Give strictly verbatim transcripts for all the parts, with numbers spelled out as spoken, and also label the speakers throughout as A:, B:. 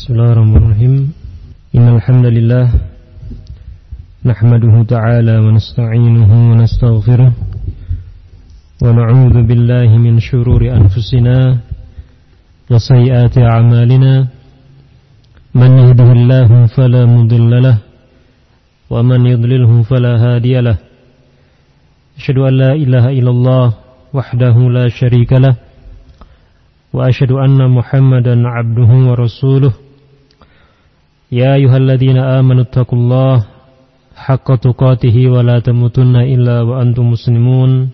A: Bismillahirrahmanirrahim. Innal hamdalillah nahmaduhu ta'ala wa nasta'inuhu wa nastaghfiruh wa na'udzu billahi min shururi anfusina wa sayyiati a'malina. Man yahdihillahu fala mudilla lahu wa man yudlilhu fala hadiya lahu. Asyhadu an la ilaha illallah wahdahu la syarika lahu wa asyhadu anna Muhammadan 'abduhu wa rasuluh. Ya ayyuhalladzina amanu taqullaha haqqa tuqatih wa la tamutunna illa wa antum muslimun.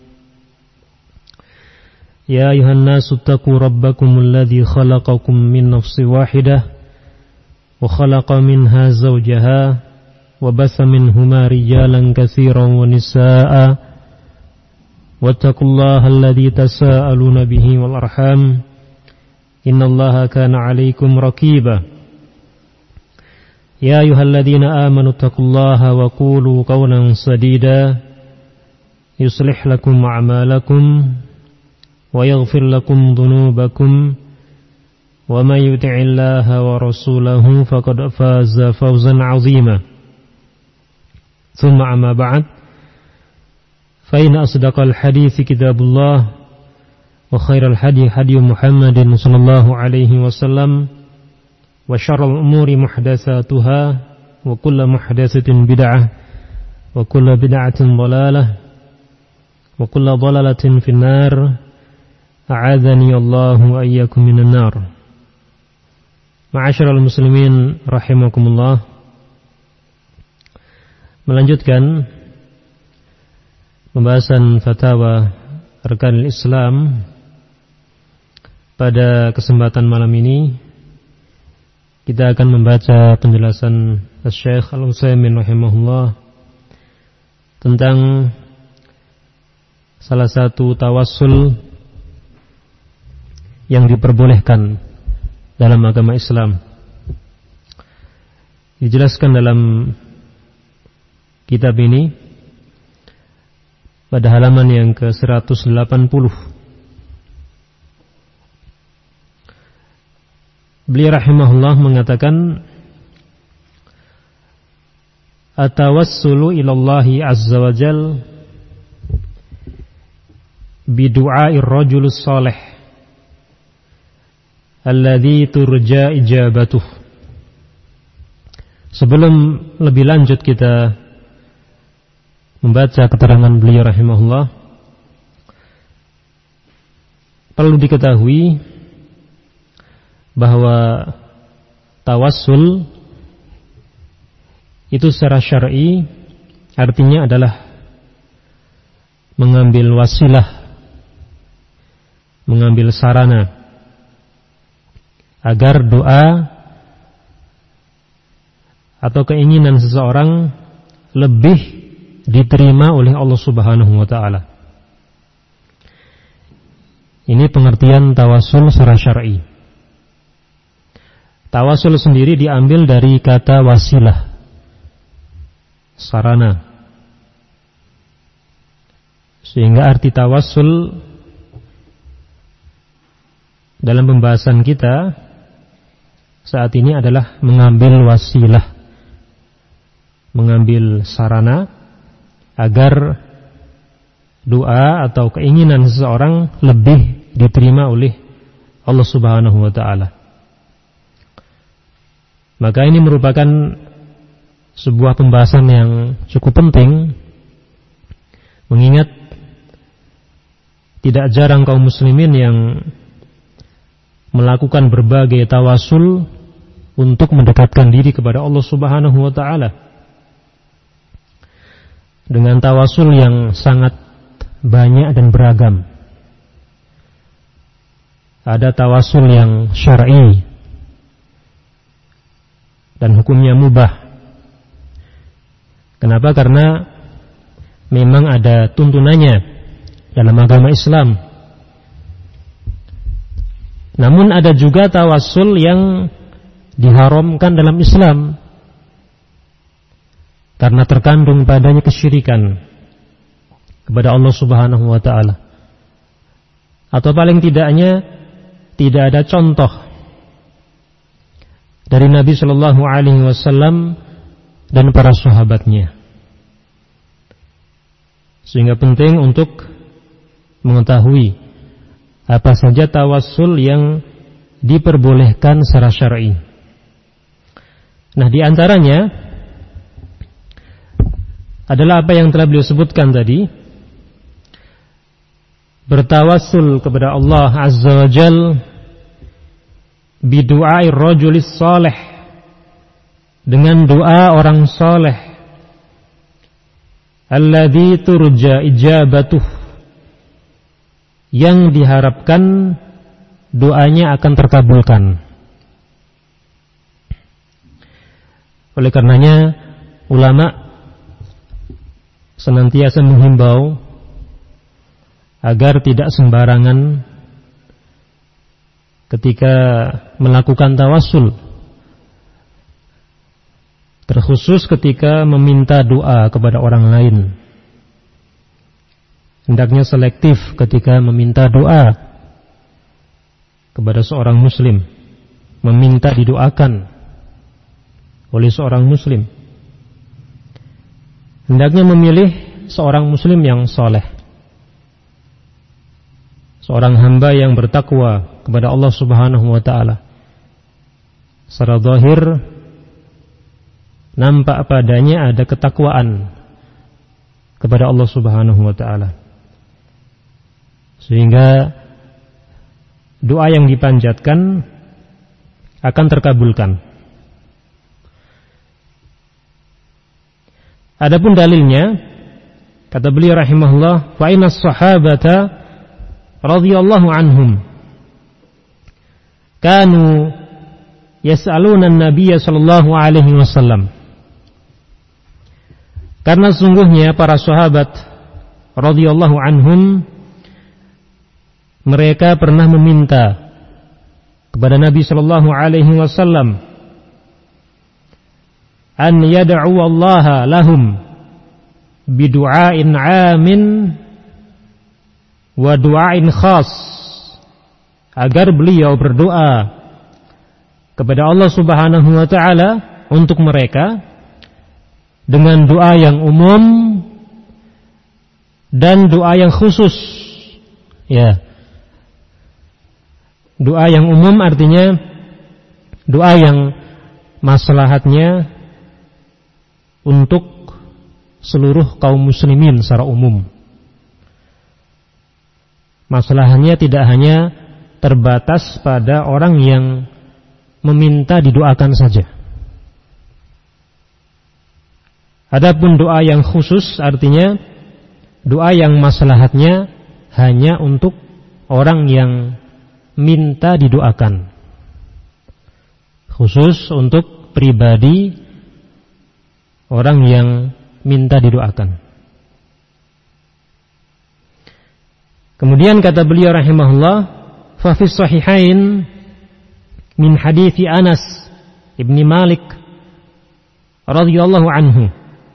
A: Ya ayyuhan nasu taqu rabbakumul ladzi khalaqakum min nafsin wahidah wa khalaqa minha zawjaha wa batha minhuma rijalan katsiran wa nisaa'a wattaqullaha alladzi tasaaluna bihi wal arham innallaha kana 'alaikum raqiba. Ya ayyuhalladzina amanu taqullaha wa qulu qawlan sadida yuslih lakum a'malakum wa yaghfir lakum dhunubakum wa may yuti'illaha wa rasulahu faqad faza fawzan 'azima. Tsumma amma ba'd, fa inna asdaqal hadithi kitabullah wa khairal hadi hadi Muhammadin sallallahu alaihi wasallam wa syarrul umuri muhdatsatuha wa kullu muhdatsatin bid'ah wa kullu bid'atin dhalalah wa kullu dhalalatin finnar. A'adzani Allahu wa iyyakum minan nar. Ma'asyiral muslimin rahimakumullah. Melanjutkan pembahasan fatwa Arkanul Islam pada kesempatan malam ini. Kita akan membaca penjelasan Syekh Al-Utsaimin rahimahullah tentang salah satu tawassul yang diperbolehkan dalam agama Islam. Dijelaskan dalam kitab ini pada halaman yang ke seratus delapan puluh. Beliau rahimahullah mengatakan, atawassulu ilallahi azza wa jal bidu'air rajulus salih alladhi turja ijabatuh. Sebelum lebih lanjut kita membaca keterangan beliau rahimahullah, perlu diketahui bahwa tawassul itu secara syar'i artinya adalah mengambil wasilah, mengambil sarana agar doa atau keinginan seseorang lebih diterima oleh Allah Subhanahu wa taala. Ini pengertian tawassul secara syar'i. Tawassul sendiri diambil dari kata wasilah, sarana. Sehingga arti tawassul dalam pembahasan kita saat ini adalah mengambil wasilah, mengambil sarana agar doa atau keinginan seseorang lebih diterima oleh Allah Subhanahu wa taala. Maka ini merupakan sebuah pembahasan yang cukup penting, mengingat tidak jarang kaum muslimin yang melakukan berbagai tawassul untuk mendekatkan diri kepada Allah Subhanahu wa taala. Dengan tawassul yang sangat banyak dan beragam. Ada tawassul yang syar'i dan hukumnya mubah. Kenapa? Karena memang ada tuntunannya dalam agama Islam. Namun ada juga tawassul yang diharamkan dalam Islam karena terkandung padanya kesyirikan kepada Allah Subhanahu wa taala. Atau paling tidaknya tidak ada contoh dari Nabi Shallallahu Alaihi Wasallam dan para sahabatnya. Sehingga penting untuk mengetahui apa saja tawassul yang diperbolehkan secara syar'i. Nah, di antaranya adalah apa yang telah beliau sebutkan tadi, bertawassul kepada Allah Azza wa Jal bidu'ai rajulis salih, dengan doa orang saleh, alladzi turja ijabatuh, yang diharapkan doanya akan terkabulkan. Oleh karenanya ulama senantiasa menghimbau agar tidak sembarangan ketika melakukan tawassul, terkhusus ketika meminta doa kepada orang lain. Hendaknya selektif ketika meminta doa kepada seorang muslim, meminta didoakan oleh seorang muslim. Hendaknya memilih seorang muslim yang soleh, seorang hamba yang bertakwa kepada Allah Subhanahu wa ta'ala. Secara zahir nampak padanya ada ketakwaan kepada Allah Subhanahu wa ta'ala, sehingga doa yang dipanjatkan akan terkabulkan. Adapun dalilnya, kata beliau rahimahullah, fa inna sahabata radhiyallahu anhum kanu yas'aluna an-nabiyya sallallahu alaihi wasallam. Karena sungguhnya para sahabat radhiyallahu anhum, mereka pernah meminta kepada Nabi sallallahu alaihi wasallam an yad'u Allah lahum bidu'ain 'amin wa du'ain khas, agar beliau berdoa kepada Allah Subhanahu wa ta'ala untuk mereka dengan doa yang umum dan doa yang khusus. Ya. Doa yang umum artinya doa yang maslahatnya untuk seluruh kaum muslimin secara umum. Masalahnya tidak hanya terbatas pada orang yang meminta didoakan saja. Adapun doa yang khusus artinya doa yang maslahatnya hanya untuk orang yang minta didoakan, khusus untuk pribadi orang yang minta didoakan. Kemudian kata beliau rahimahullah, fa fi sahihain min hadithi Anas ibni Malik radhiyallahu anhu,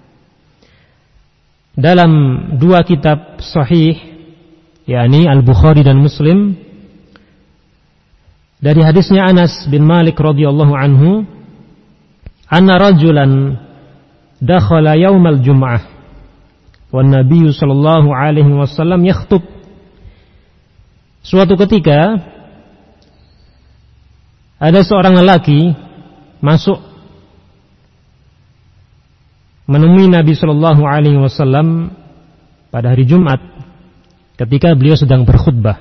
A: dalam dua kitab sahih, yakni Al-Bukhari dan Muslim, dari hadisnya Anas bin Malik radhiyallahu anhu, anna rajulan dakhala yaumal jum'ah wan nabiyyu sallallahu alaihi wasallam yakhutub. Suatu ketika ada seorang lelaki masuk menemui Nabi sallallahu alaihi wasallam pada hari Jumat ketika beliau sedang berkhutbah.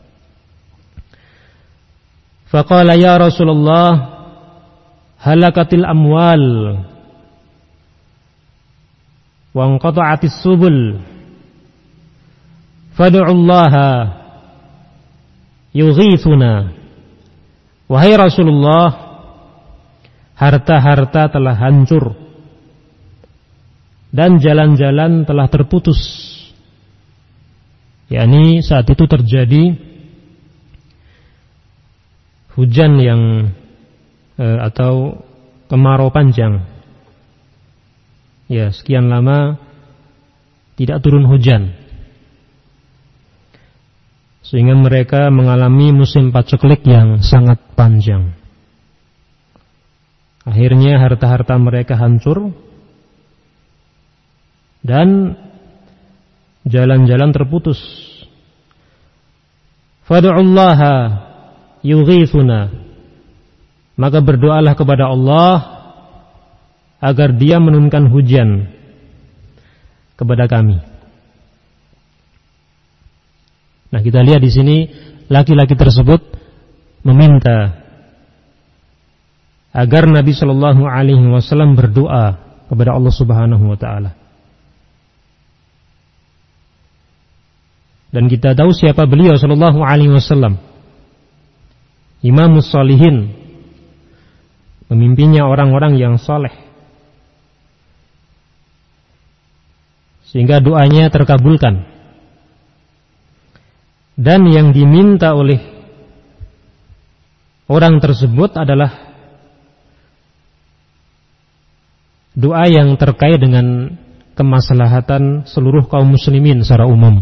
A: Faqala ya Rasulullah, halakatil amwal wa anqata'atis subul fad'ullaha yughithuna. Wahai Rasulullah, harta-harta telah hancur dan jalan-jalan telah terputus. yakni saat itu terjadi hujan yang eh, atau kemarau panjang. Ya, sekian lama tidak turun hujan, sehingga mereka mengalami musim paceklik yang sangat panjang. Akhirnya harta-harta mereka hancur dan jalan-jalan terputus. Fad'ullaha yughithuna, maka berdoalah kepada Allah agar Dia menurunkan hujan kepada kami. Nah, kita lihat di sini laki-laki tersebut meminta agar Nabi Shallallahu Alaihi Wasallam berdoa kepada Allah Subhanahu Wa Taala. Dan kita tahu siapa beliau Shallallahu Alaihi Wasallam, Imamus Shalihin, pemimpinnya orang-orang yang saleh, sehingga doanya terkabulkan. Dan yang diminta oleh orang tersebut adalah doa yang terkait dengan kemaslahatan seluruh kaum muslimin secara umum.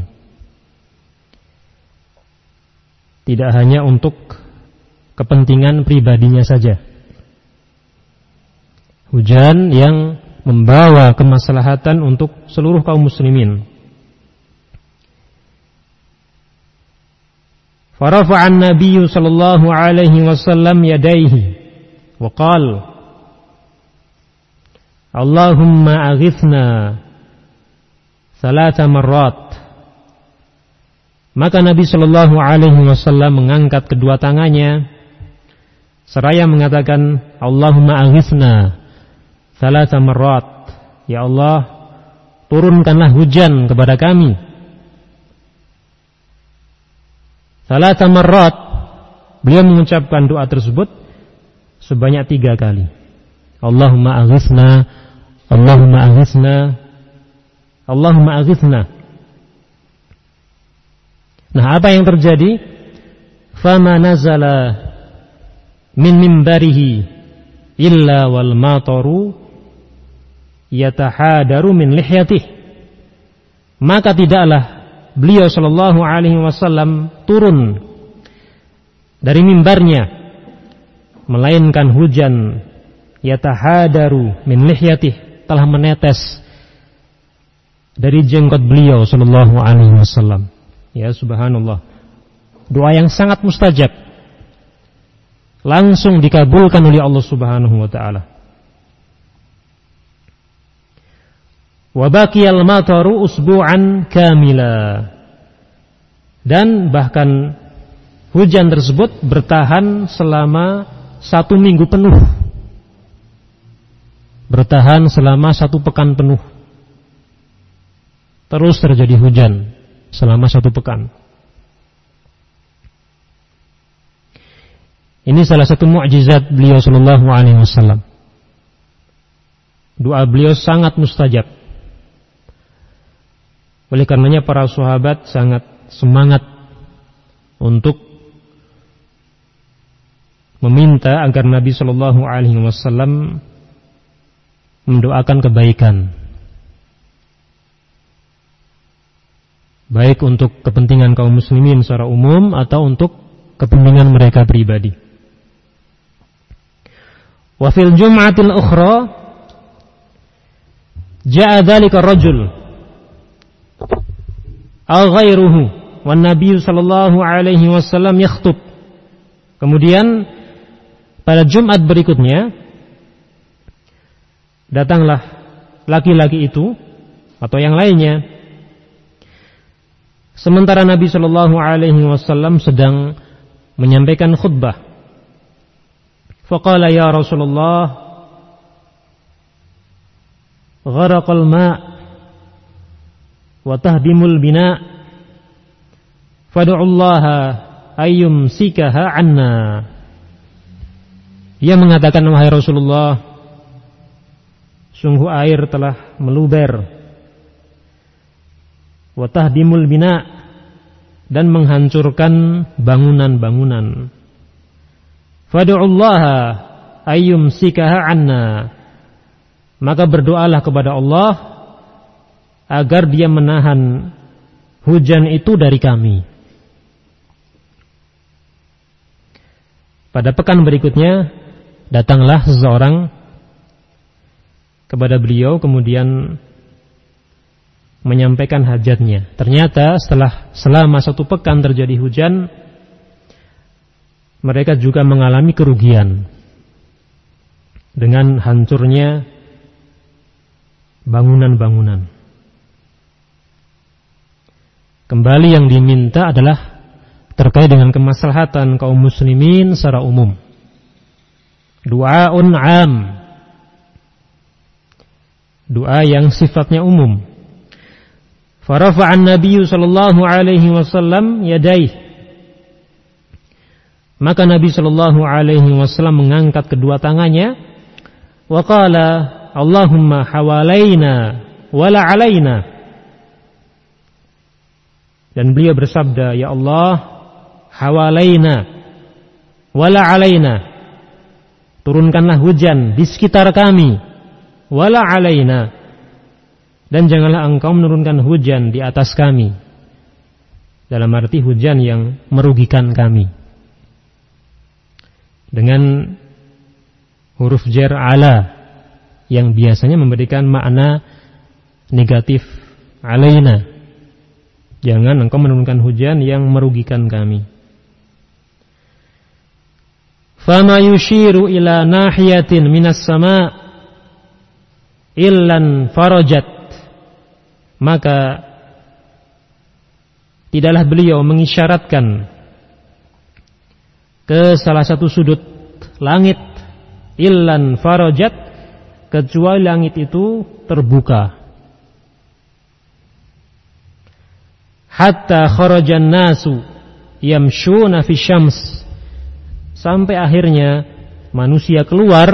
A: Tidak hanya untuk kepentingan pribadinya saja. Hujan yang membawa kemaslahatan untuk seluruh kaum muslimin. Farafa'an Nabiyyu sallallahu alaihi wasallam yadayhi wa qala Allahumma aghithna salata marrat. Maka Nabi Shallallahu Alaihi Wasallam mengangkat kedua tangannya seraya mengatakan, Allahumma aghithna salata marrat. Ya Allah, turunkanlah hujan kepada kami. Salata marrat, beliau mengucapkan doa tersebut sebanyak tiga kali. Allahumma aghithna, Allahumma aghithna, Allahumma aghithna. Nah, apa yang terjadi? Fama nazala min mimbarihi illa wal mataru yatahadaru min lihyatih. Maka tidaklah beliau sallallahu alaihi wasallam turun dari mimbarnya melainkan hujan yatahadaru min lihyatih, telah menetes dari jenggot beliau sallallahu alaihi wasallam. Ya subhanallah, doa yang sangat mustajab langsung dikabulkan oleh Allah Subhanahu wa taala. Wa baqiyal mataru usbu'an kamila, dan bahkan hujan tersebut bertahan selama satu minggu penuh, bertahan selama satu pekan penuh, terus terjadi hujan selama satu pekan. Ini salah satu mukjizat beliau sallallahu alaihi wasallam. Doa beliau sangat mustajab. Oleh karenanya para sahabat sangat semangat untuk meminta agar Nabi sallallahu alaihi wasallam mendoakan kebaikan, baik untuk kepentingan kaum muslimin secara umum atau untuk kepentingan mereka pribadi. Wa fil jum'atil ukhra ja'a dzalika ar-rajul aw ghairuhu wan nabiy sallallahu alaihi wasallam yakhutub. Kemudian pada Jumat berikutnya datanglah laki-laki itu atau yang lainnya, sementara Nabi sallallahu alaihi wasallam sedang menyampaikan khutbah. Faqala ya Rasulullah, gharaqal ma' wa tahdimul bina' fad'ullaha ayyumsikaha 'anna. Dia mengatakan, wahai Rasulullah, sungguh air telah meluber, wa tahdimul bina', dan menghancurkan bangunan-bangunan. Fad'ullaha ayyumsikaha 'anna. Maka berdoalah kepada Allah agar Dia menahan hujan itu dari kami. Pada pekan berikutnya datanglah seseorang kepada beliau kemudian menyampaikan hajatnya. Ternyata setelah selama satu pekan terjadi hujan, mereka juga mengalami kerugian dengan hancurnya bangunan-bangunan. Kembali yang diminta adalah terkait dengan kemaslahatan kaum muslimin secara umum. Du'aun 'am. Doa yang sifatnya umum. Farafa'an Nabi sallallahu alaihi wasallam yadayhi. Maka Nabi sallallahu alaihi wasallam mengangkat kedua tangannya wa qala Allahumma hawalaina wala alaina. Dan beliau bersabda, ya Allah, hawalaina wala alaina, turunkanlah hujan di sekitar kami, wala alaina, dan janganlah engkau menurunkan hujan di atas kami, dalam arti hujan yang merugikan kami. Dengan huruf jar ala yang biasanya memberikan makna negatif, alaina, jangan engkau menurunkan hujan yang merugikan kami. Fama yushiru ila nahiyatin minas sama illan farajat. Maka tidaklah beliau mengisyaratkan ke salah satu sudut langit illan farajat, kecuali langit itu terbuka. Hatta kharajan nasu yamshuna fi syams, sampai akhirnya manusia keluar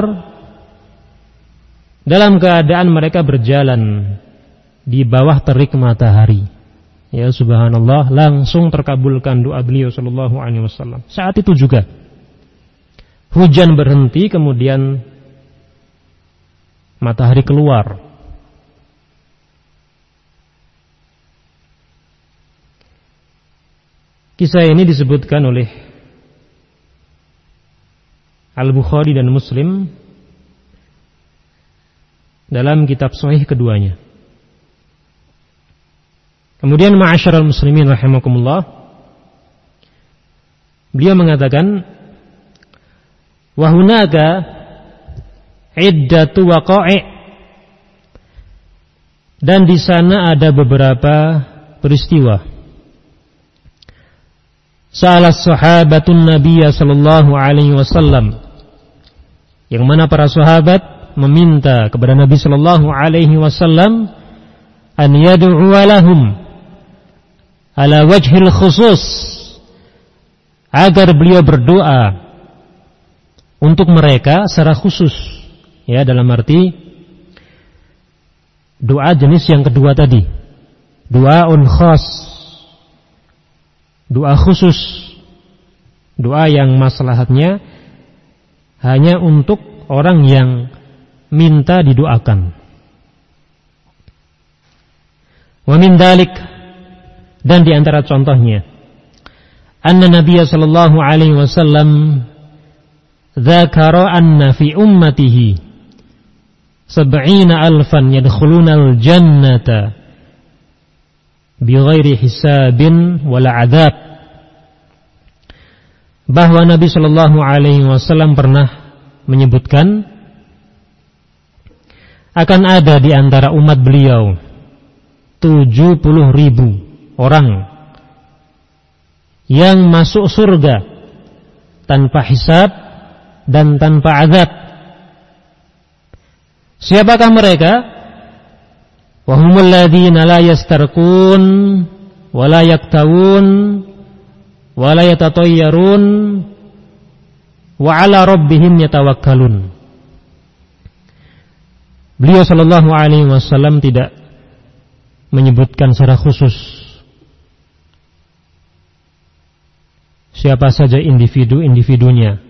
A: dalam keadaan mereka berjalan di bawah terik matahari. Ya subhanallah, langsung terkabulkan doa beliau sallallahu alaihi wasallam. Saat itu juga hujan berhenti, kemudian matahari keluar. Kisah ini disebutkan oleh Al-Bukhari dan Muslim dalam kitab sahih keduanya. Kemudian ma'asyiral muslimin rahimakumullah, beliau mengatakan, wa hunaka iddatu waqa'i', dan di sana ada beberapa peristiwa. Salah sahabatun Nabiya sallallahu alaihi wasallam, yang mana para sahabat meminta kepada Nabi sallallahu alaihi wasallam an yad'u lahum ala wajhil khusus, agar beliau berdoa untuk mereka secara khusus, ya, dalam arti doa jenis yang kedua tadi, doaun khas, doa khusus, doa yang maslahatnya hanya untuk orang yang minta didoakan. Wa min dalik, dan di antara contohnya, anna Nabiya sallallahu alaihi wasallam dzakara anna fi ummatihi sab'ina alfan yadkhuluna al-jannata bighairi hisabin wala adzab. Bahwa Nabi sallallahu alaihi wasallam pernah menyebutkan akan ada di antara umat beliau tujuh puluh ribu orang yang masuk surga tanpa hisab dan tanpa azab. Siapakah mereka? Wa humul ladzina la yastarqun wa la yaktawun wa la yatatayyarun wa ala rabbihim yatawakkalun. Beliau sallallahu alaihi wasallam tidak menyebutkan secara khusus siapa saja individu-individunya,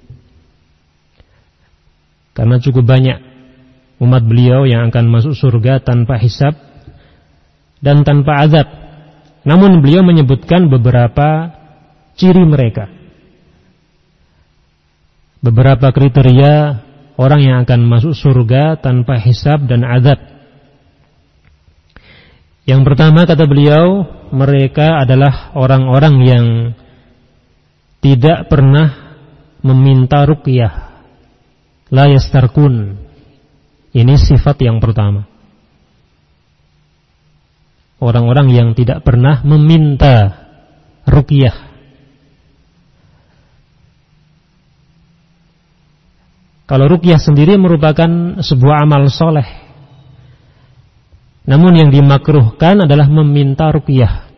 A: karena cukup banyak umat beliau yang akan masuk surga tanpa hisab dan tanpa azab. Namun beliau menyebutkan beberapa ciri mereka, beberapa kriteria orang yang akan masuk surga tanpa hisab dan azab. Yang pertama, kata beliau, mereka adalah orang-orang yang tidak pernah meminta ruqyah, la yastarqun. Ini sifat yang pertama. Orang-orang yang tidak pernah meminta ruqyah. Kalau ruqyah sendiri merupakan sebuah amal soleh, namun yang dimakruhkan adalah meminta ruqyah.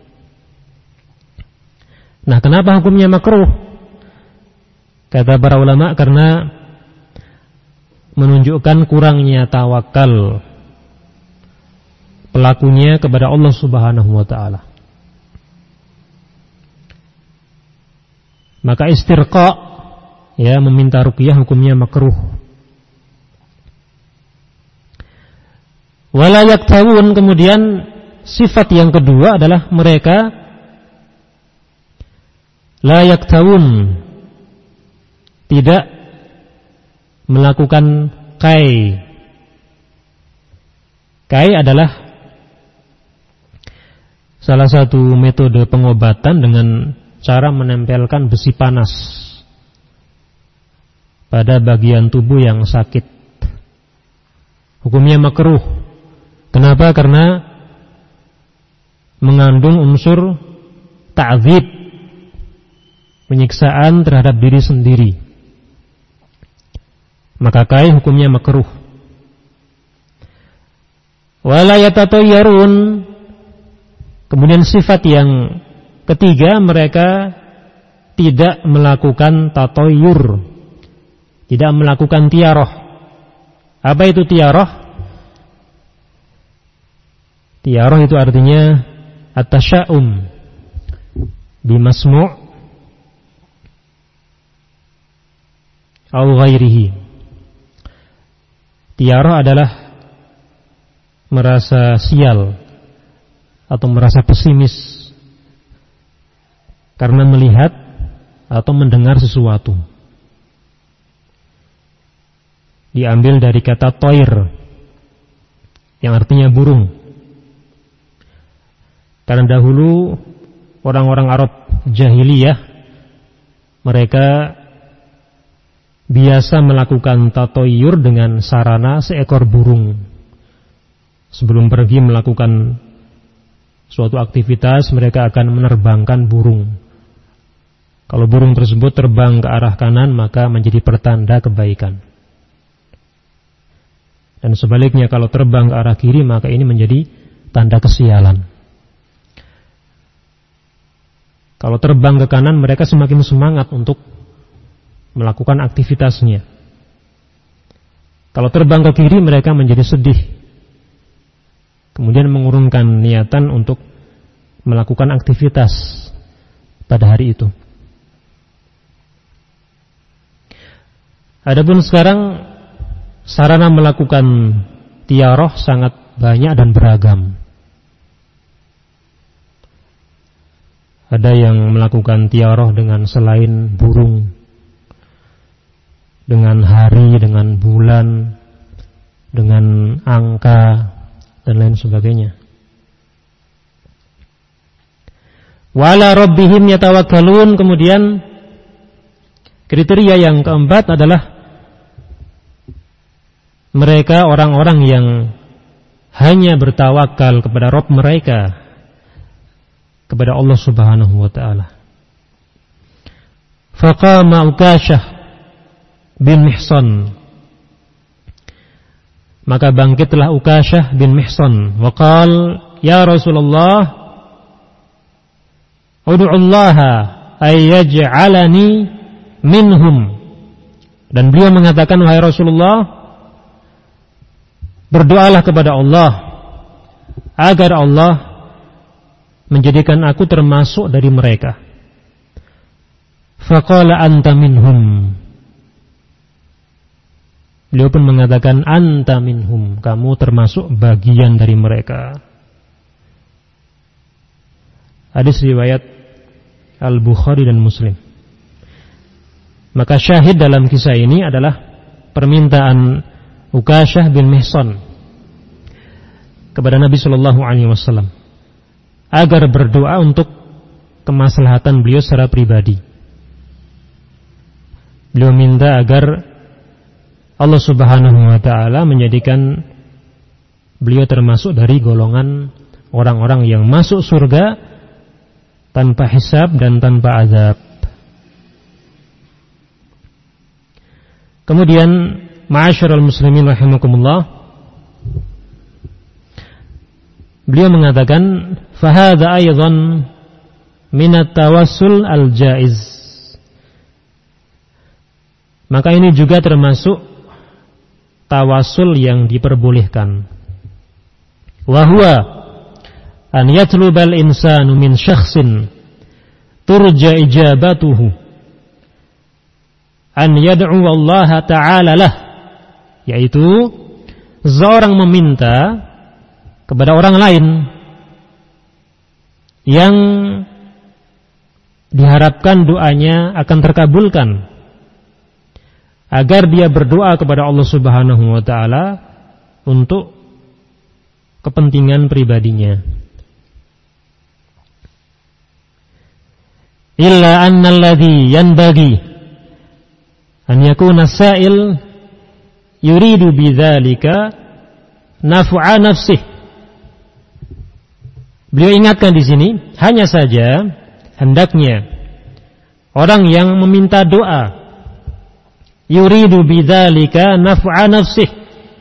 A: Nah, kenapa hukumnya makruh? Kata para ulama, karena menunjukkan kurangnya tawakal pelakunya kepada Allah Subhanahu wa ta'ala. Maka istirqa, ya, meminta ruqyah hukumnya makruh. Wala yaktawun, kemudian sifat yang kedua adalah mereka la yaktawun, tidak melakukan kai. Kai adalah salah satu metode pengobatan dengan cara menempelkan besi panas pada bagian tubuh yang sakit. Hukumnya makruh. Kenapa? Karena mengandung unsur ta'dzib, penyiksaan terhadap diri sendiri. Maka kai hukumnya makruh. Wala yatatayyarun, kemudian sifat yang ketiga, mereka tidak melakukan tatayyur, tidak melakukan tiarah. Apa itu tiarah? Tiarah itu artinya at-tasya'um bimasmu' au ghairihi. Tiarah adalah merasa sial atau merasa pesimis karena melihat atau mendengar sesuatu. Diambil dari kata toir yang artinya burung. Karena dahulu orang-orang Arab jahiliyah, mereka biasa melakukan tatoyur dengan sarana seekor burung. Sebelum pergi melakukan suatu aktivitas, mereka akan menerbangkan burung. Kalau burung tersebut terbang ke arah kanan, maka menjadi pertanda kebaikan. Dan sebaliknya, kalau terbang ke arah kiri, maka ini menjadi tanda kesialan. Kalau terbang ke kanan, mereka semakin semangat untuk melakukan aktivitasnya. Kalau terbang ke kiri, mereka menjadi sedih, kemudian mengurungkan niatan untuk melakukan aktivitas pada hari itu. Adapun sekarang sarana melakukan tiarah sangat banyak dan beragam. Ada yang melakukan tiarah dengan selain burung, dengan hari, dengan bulan, dengan angka, dan lain sebagainya. Wala rabbihim yatawakkalun, kemudian kriteria yang keempat adalah mereka orang-orang yang hanya bertawakal kepada Rabb mereka, kepada Allah Subhanahu wa ta'ala. Faqama Ukashah bin Mihsan, maka bangkitlah Ukashah bin Mihsan, wa qala ya Rasulullah ud'ullaha ay yaj'alani minhum, dan beliau mengatakan, wahai Rasulullah, berdoalah kepada Allah agar Allah menjadikan aku termasuk dari mereka. Faqala anta minhum, beliau pun mengatakan anta minhum, kamu termasuk bagian dari mereka. Hadis riwayat Al-Bukhari dan Muslim. Maka syahid dalam kisah ini adalah permintaan Ukasyah bin Mihsan kepada Nabi Shallallahu Alaihi Wasallam agar berdoa untuk kemaslahatan beliau secara pribadi. Beliau minta agar Allah Subhanahu Wa Taala menjadikan beliau termasuk dari golongan orang-orang yang masuk surga tanpa hisab dan tanpa azab. Kemudian ma'asyiral muslimin rahimakumullah, beliau mengatakan fahadha aidan minat tawassul al-jaiz. Maka ini juga termasuk tawasul yang diperbolehkan. Wa huwa an yatlubal insanu min syakhsin turja ijabatuhu an yad'u Allah Ta'ala lah, yaitu seorang meminta kepada orang lain yang diharapkan doanya akan terkabulkan, agar dia berdoa kepada Allah Subhanahu wa Ta'ala untuk kepentingan pribadinya. Illa annalladhi yanbaghi an yakuna sa'il yuridu bidzalika naf'a nafsih. Beliau ingatkan di sini, hanya saja hendaknya orang yang meminta doa yuridu bidzalika naf'a nafsih,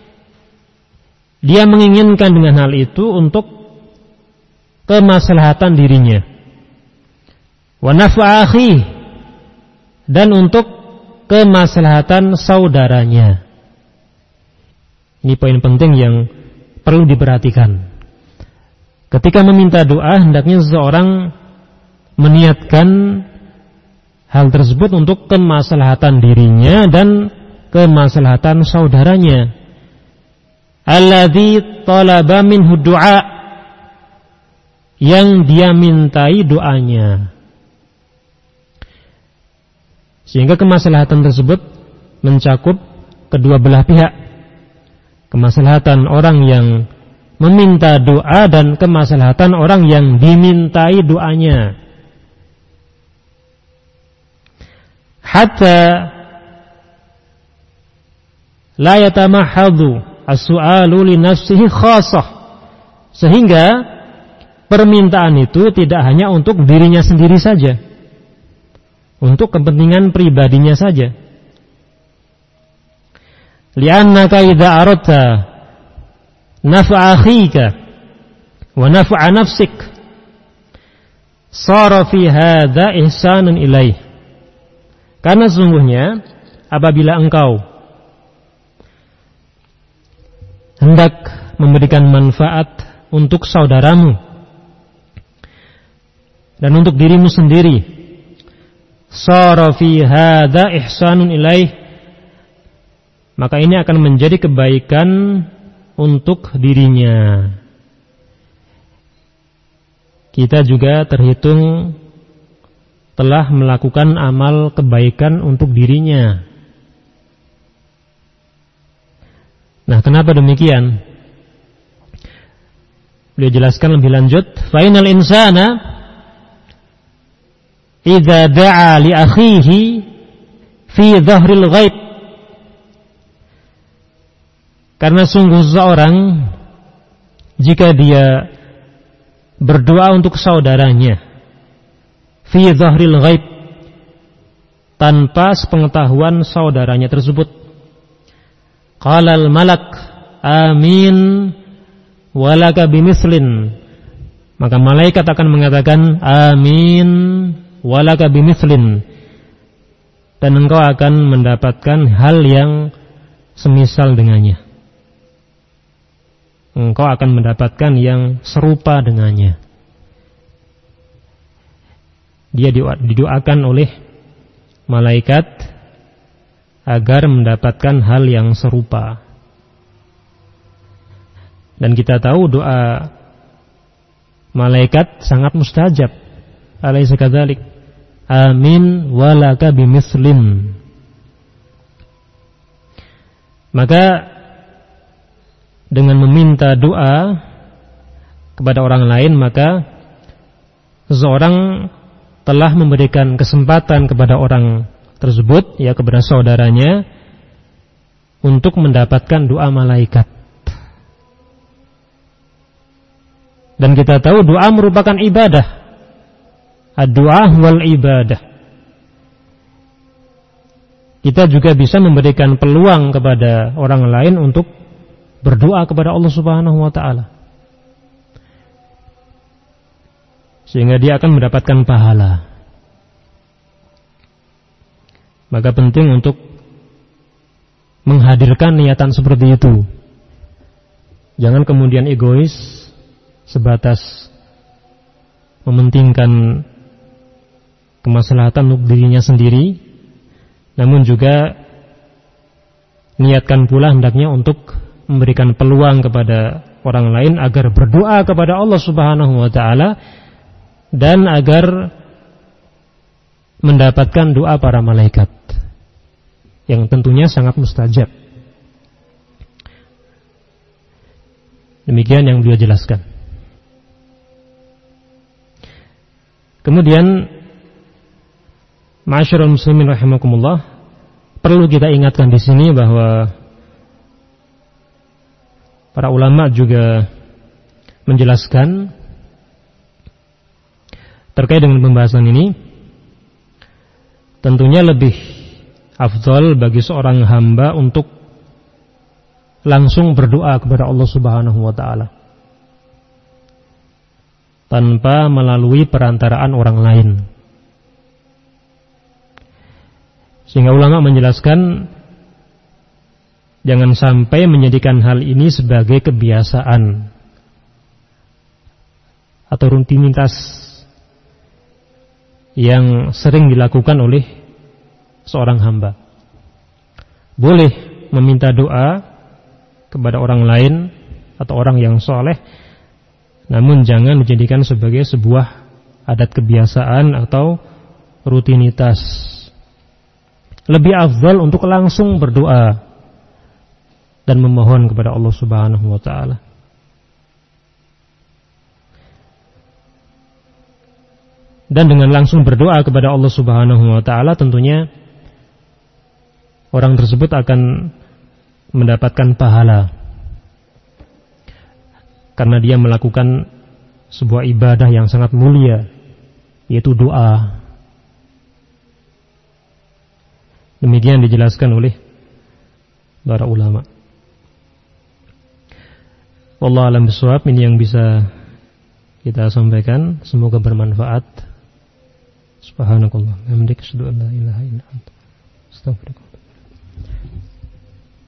A: dia menginginkan dengan hal itu untuk kemaslahatan dirinya, wa naf'a akhihi, dan untuk kemaslahatan saudaranya. Ini poin penting yang perlu diperhatikan. Ketika meminta doa, hendaknya seseorang meniatkan hal tersebut untuk kemaslahatan dirinya dan kemaslahatan saudaranya. Alladzi talaba minhu du'a, yang dia mintai doanya. Sehingga kemaslahatan tersebut mencakup kedua belah pihak. Kemaslahatan orang yang meminta doa dan kemaslahatan orang yang dimintai doanya. Hatta la yatamahadhu as-su'alu li nafsihi khassah, sehingga permintaan itu tidak hanya untuk dirinya sendiri saja, untuk kepentingan pribadinya saja. Li'annaka idza aradta naf'a akhika wa naf'a nafsik sara fi hadza ihsanun ilaih. Karena sesungguhnya apabila engkau hendak memberikan manfaat untuk saudaramu dan untuk dirimu sendiri, sara fi hadza ihsanun ilaih, maka ini akan menjadi kebaikan untuk dirinya. Kita juga terhitung telah melakukan amal kebaikan untuk dirinya. Nah, kenapa demikian? Beliau jelaskan lebih lanjut, fa inal insana idza da'a li akhihi fi dhahril ghaib. Karena sungguh seseorang jika dia berdoa untuk saudaranya fi dhahril ghaib, tanpa sepengetahuan saudaranya tersebut, qalal malak amin walaka bimislin, maka malaikat akan mengatakan amin walaka bimislin, dan engkau akan mendapatkan hal yang semisal dengannya, engkau akan mendapatkan yang serupa dengannya. Dia didoakan oleh malaikat agar mendapatkan hal yang serupa. Dan kita tahu doa malaikat sangat mustajab. Alaysa kadzalik? Amin walaka bimislin. Maka dengan meminta doa kepada orang lain, maka seseorang telah memberikan kesempatan kepada orang tersebut, ya, kepada saudaranya, untuk mendapatkan doa malaikat. Dan kita tahu doa merupakan ibadah. Ad-du'a wal ibadah. Kita juga bisa memberikan peluang kepada orang lain untuk berdoa kepada Allah Subhanahu wa taala, sehingga dia akan mendapatkan pahala. Maka penting untuk menghadirkan niatan seperti itu. Jangan kemudian egois sebatas mementingkan kemaslahatan untuk dirinya sendiri, namun juga niatkan pula hendaknya untuk memberikan peluang kepada orang lain agar berdoa kepada Allah Subhanahu wa taala dan agar mendapatkan doa para malaikat yang tentunya sangat mustajab. Demikian yang beliau jelaskan. Kemudian, ma'asyiral muslimin rahimakumullah, perlu kita ingatkan di sini bahwa para ulama juga menjelaskan terkait dengan pembahasan ini. Tentunya lebih afdal bagi seorang hamba untuk langsung berdoa kepada Allah Subhanahu wa taala tanpa melalui perantaraan orang lain. Sehingga ulama menjelaskan jangan sampai menjadikan hal ini sebagai kebiasaan atau rutinitas yang sering dilakukan oleh seorang hamba. Boleh meminta doa kepada orang lain atau orang yang soleh, namun jangan dijadikan sebagai sebuah adat kebiasaan atau rutinitas. Lebih afdal untuk langsung berdoa dan memohon kepada Allah Subhanahu wa taala. Dan dengan langsung berdoa kepada Allah Subhanahu wa taala, tentunya orang tersebut akan mendapatkan pahala karena dia melakukan sebuah ibadah yang sangat mulia, yaitu doa. Demikian dijelaskan oleh para ulama. Wallahu a'lam bishawab. Ini yang bisa kita sampaikan, semoga bermanfaat. Subhanakallah wa bihamdika, asyhadu an la ilaha illa anta, astaghfiruka.